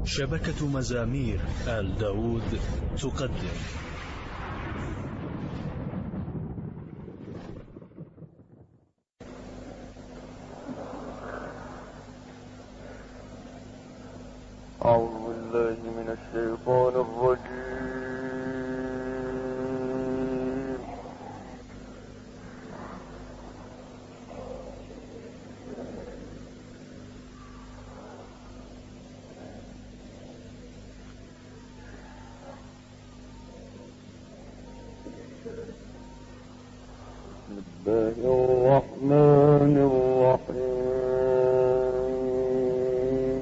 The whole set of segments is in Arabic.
شبكة مزامير آل داود تقدم أعوذ بالله من الشيطان الرجيم. بسم الله الرحمن الرحيم.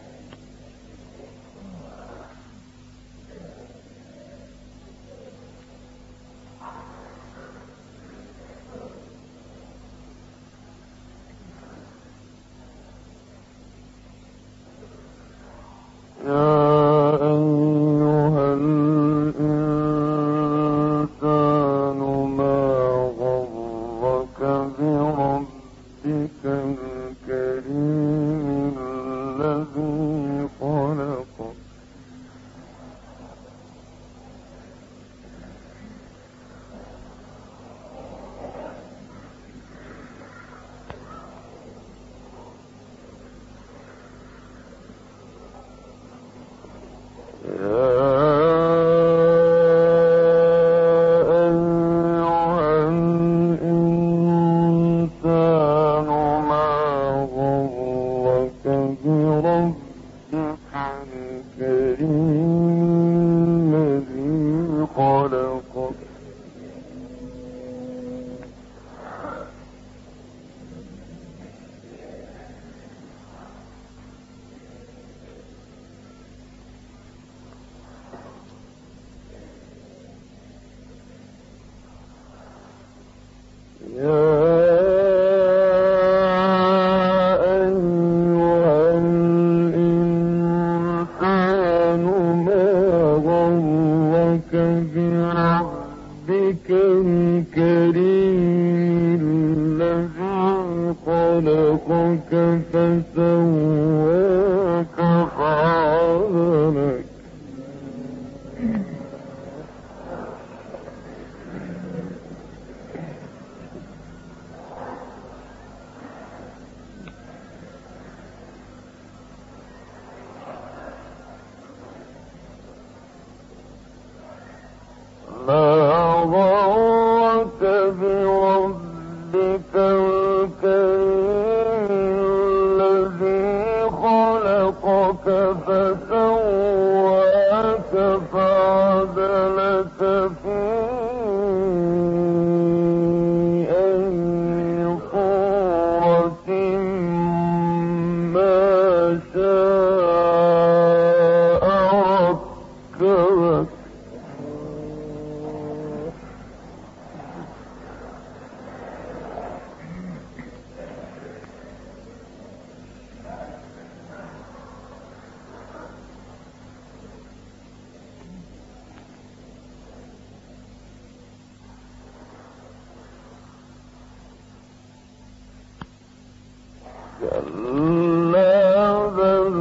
كلا بل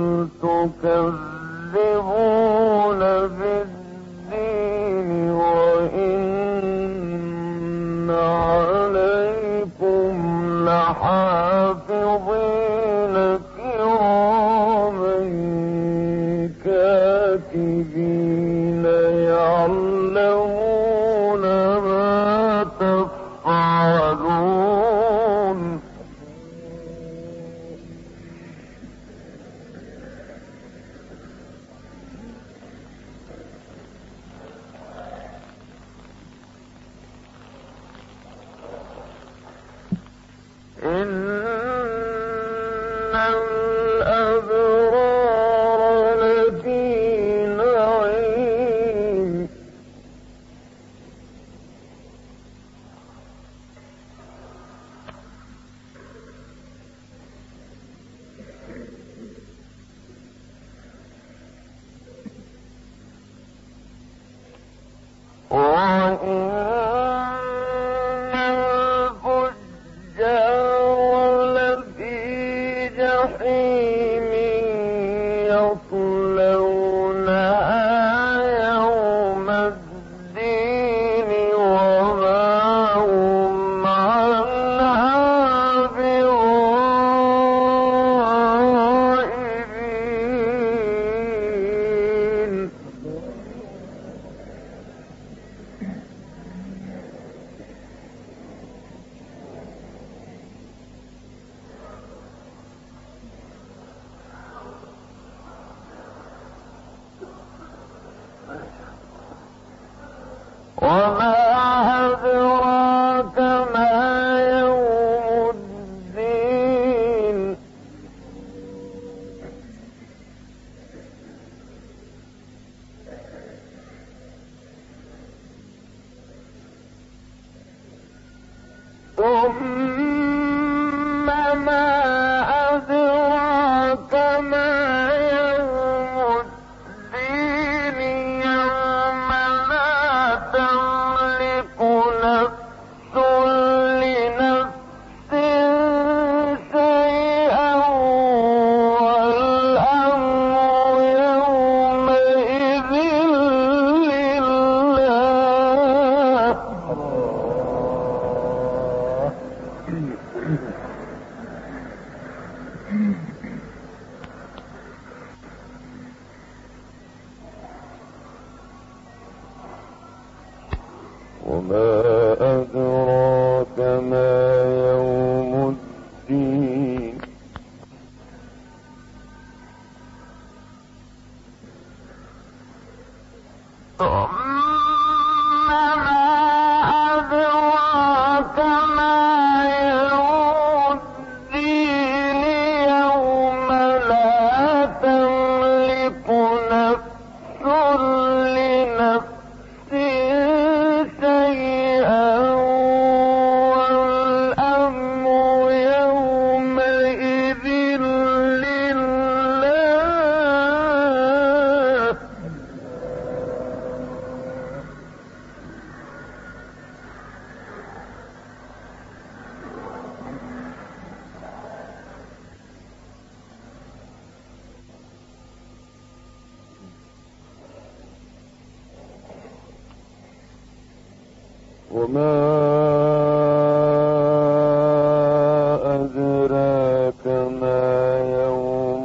تكذبون بالدين وإن عليكم لحافظين كراما كاتبين يعلمون ما تفعلون. إن الأبرار لفي نعيم وإن الفجار لفي جحيم يصلى ثم ما أدراك ما يوم الدين يوم لا تملك نفس لنفس شيئا والأمر يومئذ لله. وما أدراك ما يوم الدين ثم ما أدراك ما يوم الدين يوم لا تملك نفس لنفس شيئا والأمر يومئذ لله. وما أدراك ما يوم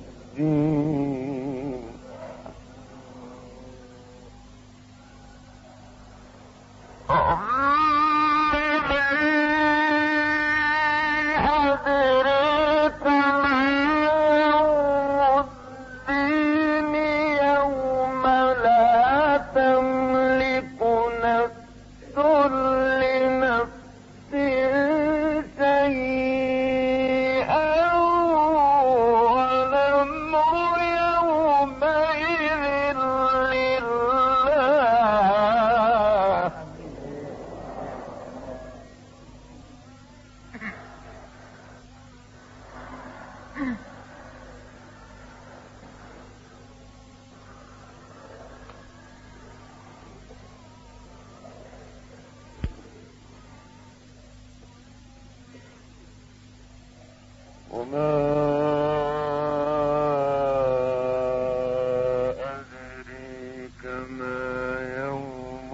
الدين أدراك ما يوم الدين يوم لا تملك نفس لنفس شيئا والأمر يومئذ لله. وما أدريك ما يوم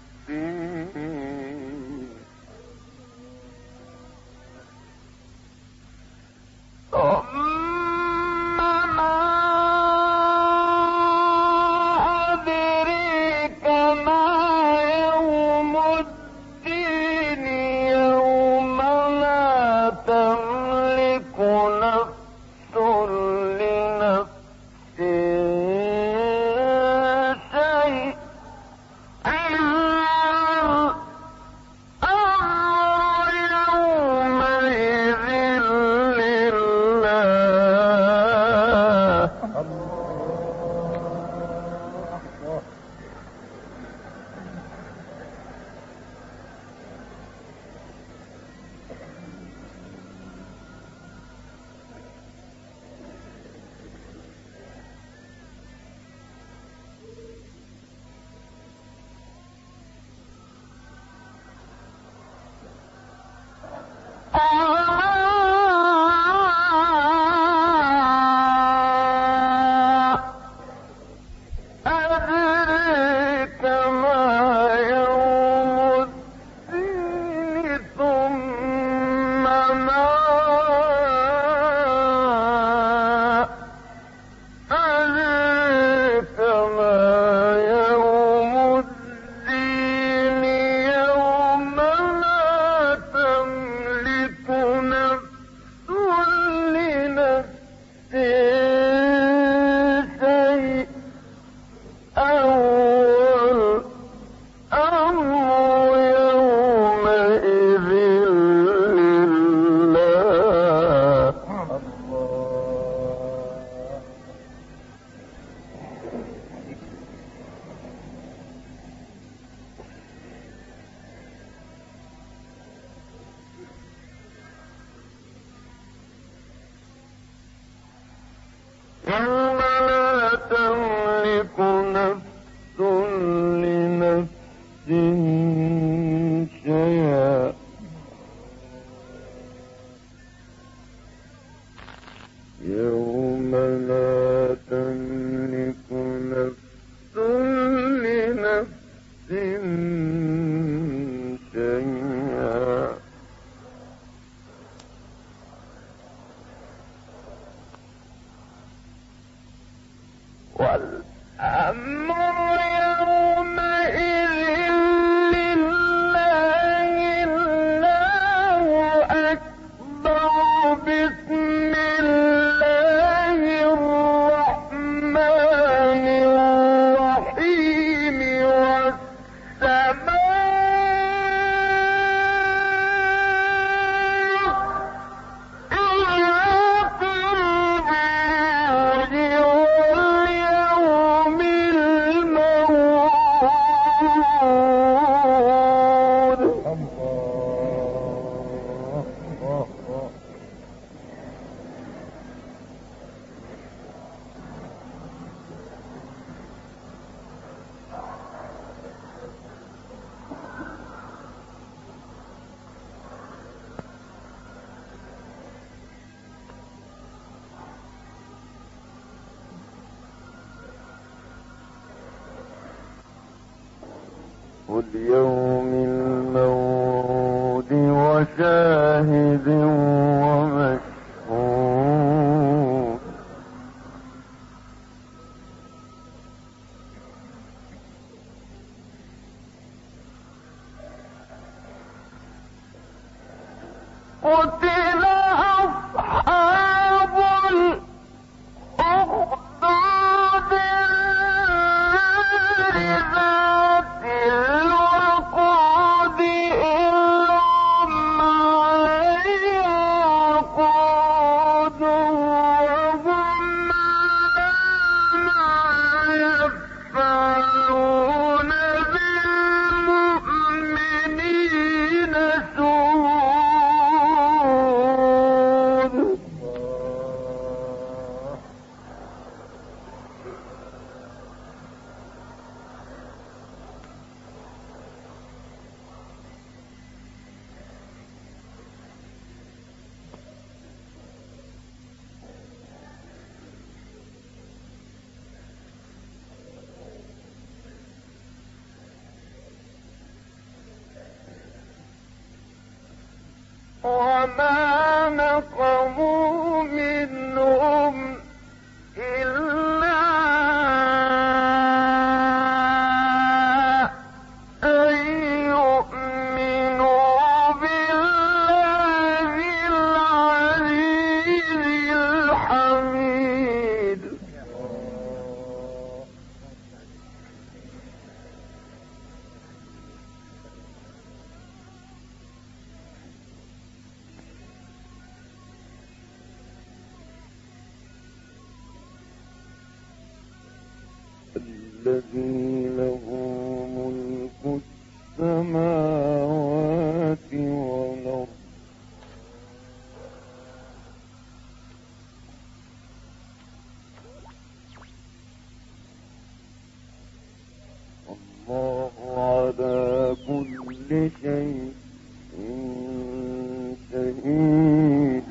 الدين ثم ما أدريك ما يوم الدين يوم لا تملك نفس يوم لا تملك نفس لنفس شيئا يوم لا تملك نفس لنفس شيئا والأمر يومئذ لله الله أكبر بسم الله الرحمن الرحيم واليوم الموعود وشاهد ومشهود قتل أصحاب الأخدود ذات الوقود إذ هم عليها قعود وهم على ما يفعلون بالمؤمنين شهود وما نقموا منهم إلا أن يؤمنوا بالله العزيز الحميد الذي له ملك السماوات والأرض والله على كل شيء شهيد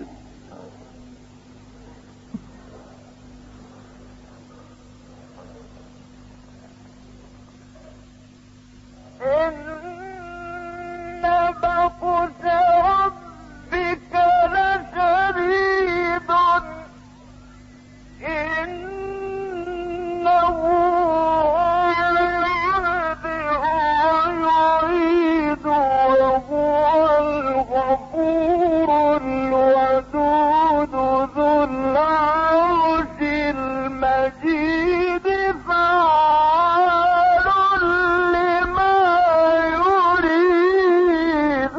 إن بطش ربك لشديد إنه يبدئ ويعيد وهو الغفور الودود ذو العرش المجيد فعال لما يريد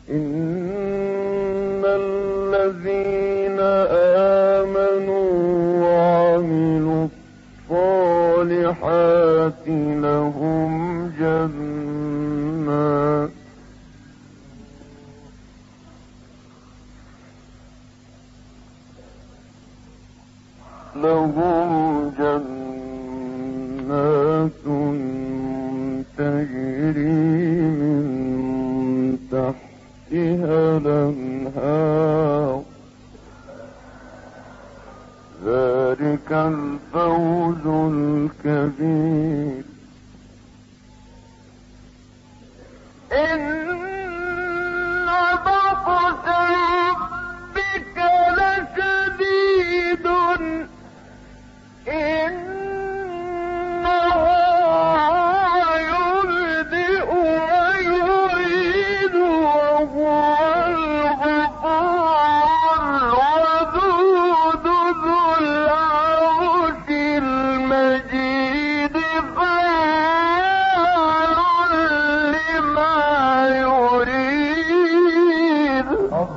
إن الذين آمنوا وعملوا الصالحات لهم جنات تجري من تحتها الأنهار ذلك الفوز الكبير. إن بطش ربك لشديد إنه يبدئ ويعيد وهو الغفور الودود ذو العرش المجيد فعال لما يريد.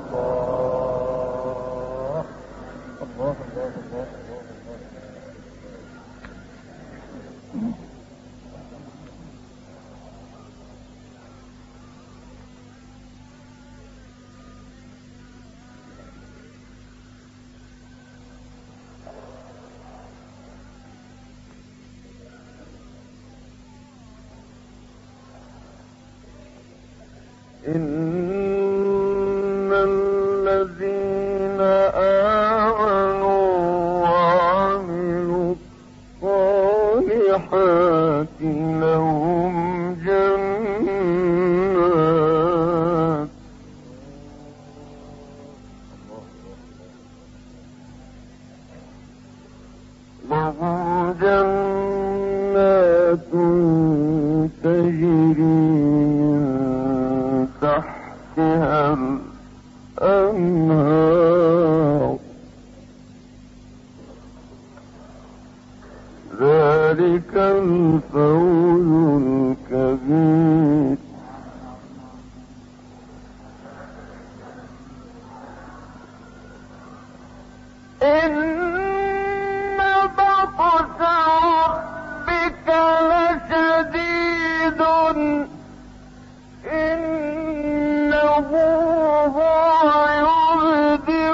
إن الذين آمنوا وعملوا الصالحات لهم جنات تجري من تحتها الأنهار ذلك الفوز الكبير. إن بطش ربك لشديد إنه هو يبدئ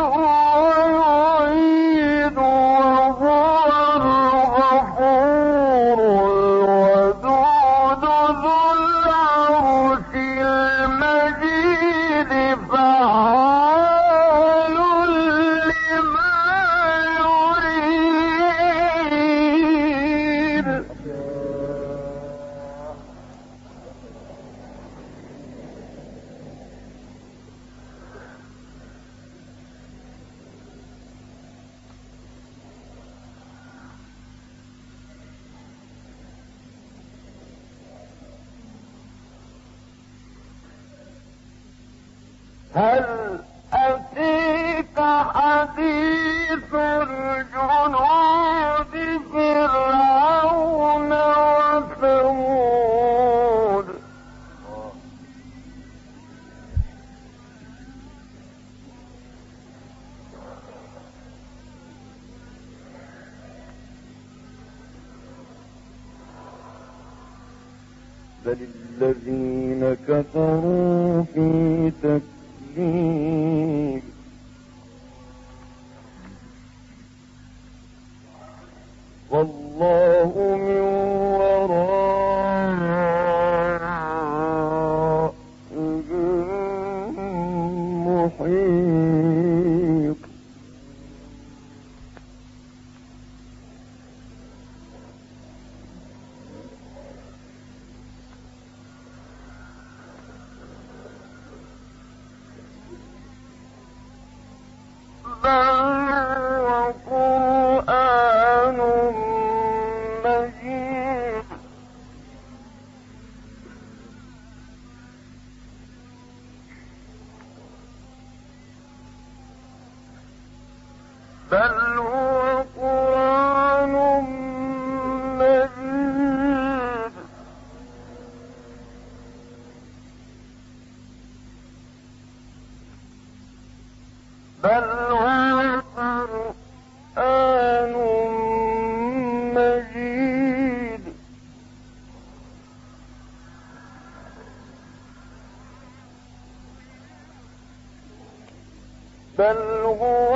ويعيد وهو الغفور الودود ذو العرش المجيد فعال لما يريد. هل أتيك حديث الجنود فرعون وثمود بل الذين كفروا في تكذيب والله من ورائهم محيط. وقرآن مجيد بل هو قرآن مجيد بل هو قرآن مجيد بل هو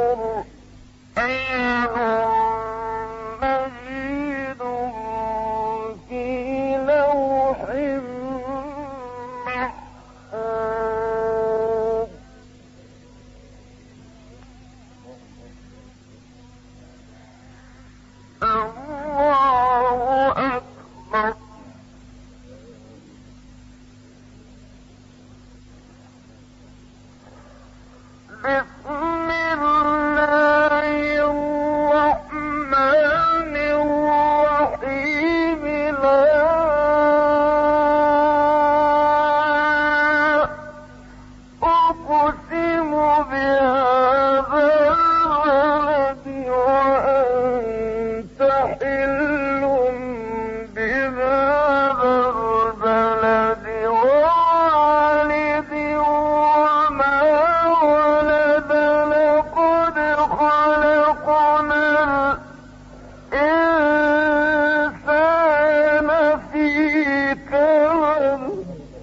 قرآن مجيد في لوح محفوظ الله أكبر بسم الله الرحمن الرحيم لا أقسم بهذا البلد وأنت حل بهذا البلد ووالد وما ولد لقد خلقنا الإنسان في كبد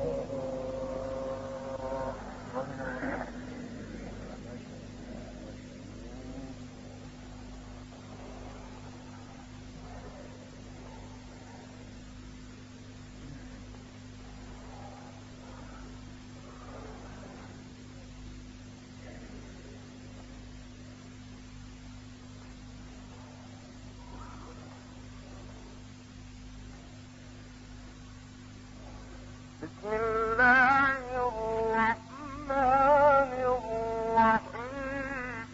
بسم الله الرحمن الرحيم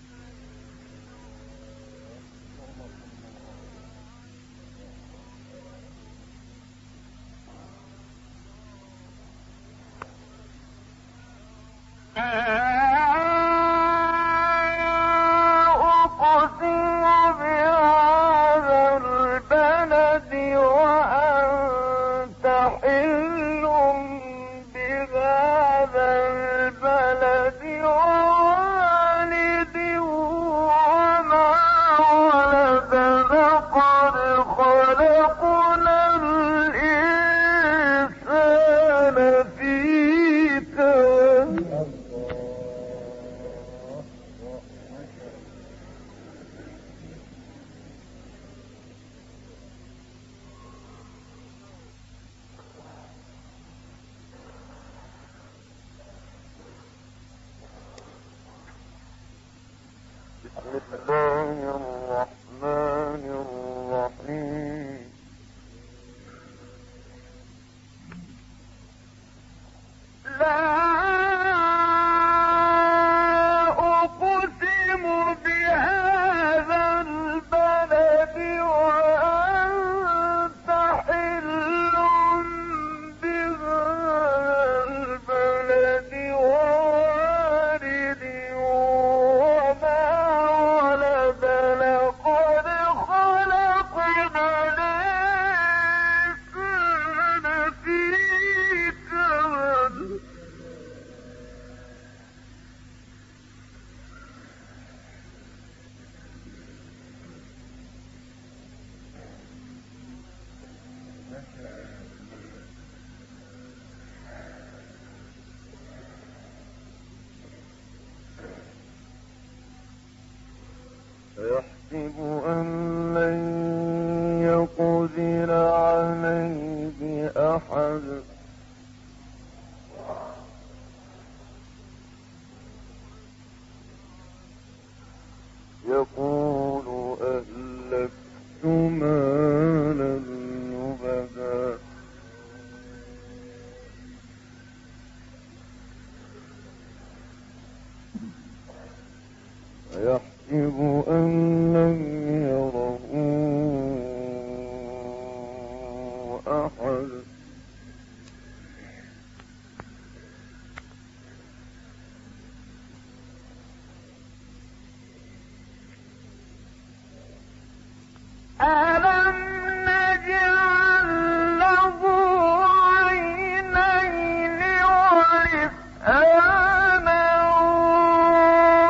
أقسم بهذا البلد وأنت حل بهذا البلد ووالد وما ولد لقد خلقنا الإنسان في كبد بسم الله الرحمن الرحيم لا أقسم بهذا البلد وأنت حل بهذا البلد ووالد وما ولد لقد خلقنا الإنسان في كبد يحسب أن لن يقدر عليه أحد يقول أهلكت مالا لبدا يحسب أن لم يره أحد ألم نجعل له عينين ولسانا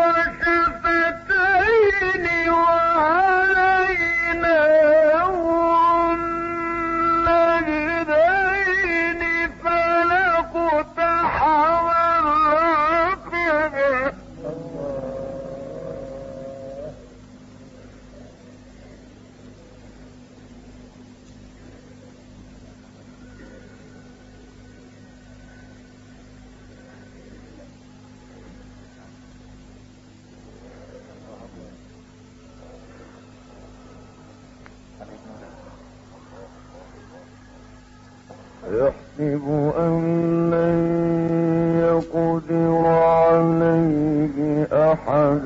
يحسب أن لن يقدر عليه أحد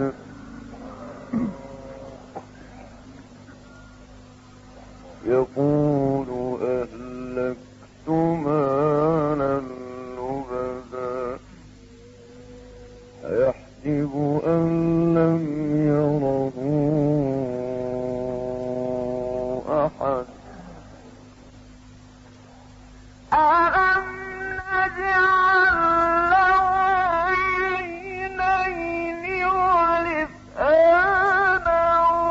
يقول أهلكت مالا لبدا أيحسب أن لم يره أحد ألم نجعل له عينين ولسانا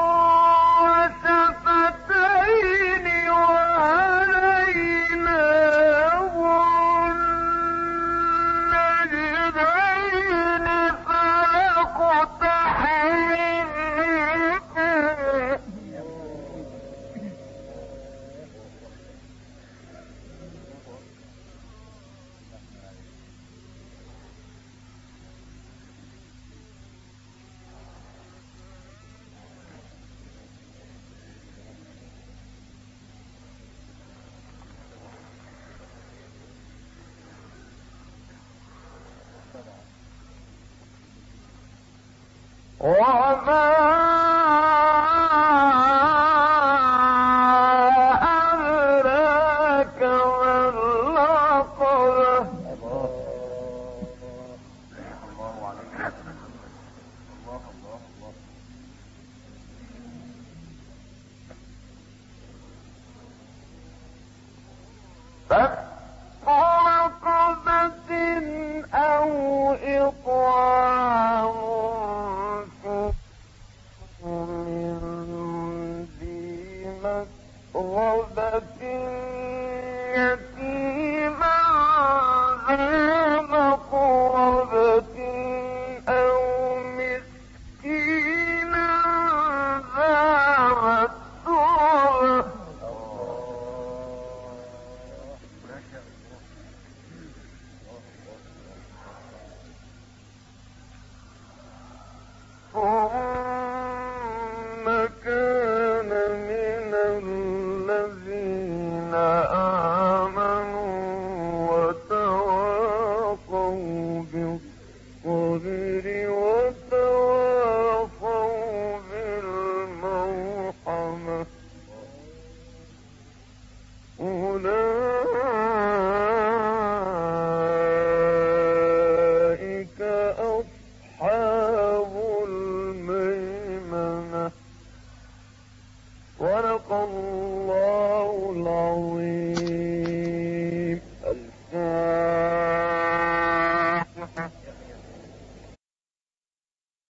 وشفتين وهديناه النجدين فلاقتحم وما أدراك ما العقبة فك رقبة أو إطعام رغبة يتيما ذا مقربة أو مسكينا ذا مسربة ثم كان من الذين آمنوا وتواصوا بالصبر وتواصوا بالمرحمة أولئك أصحاب الميمنة ولقد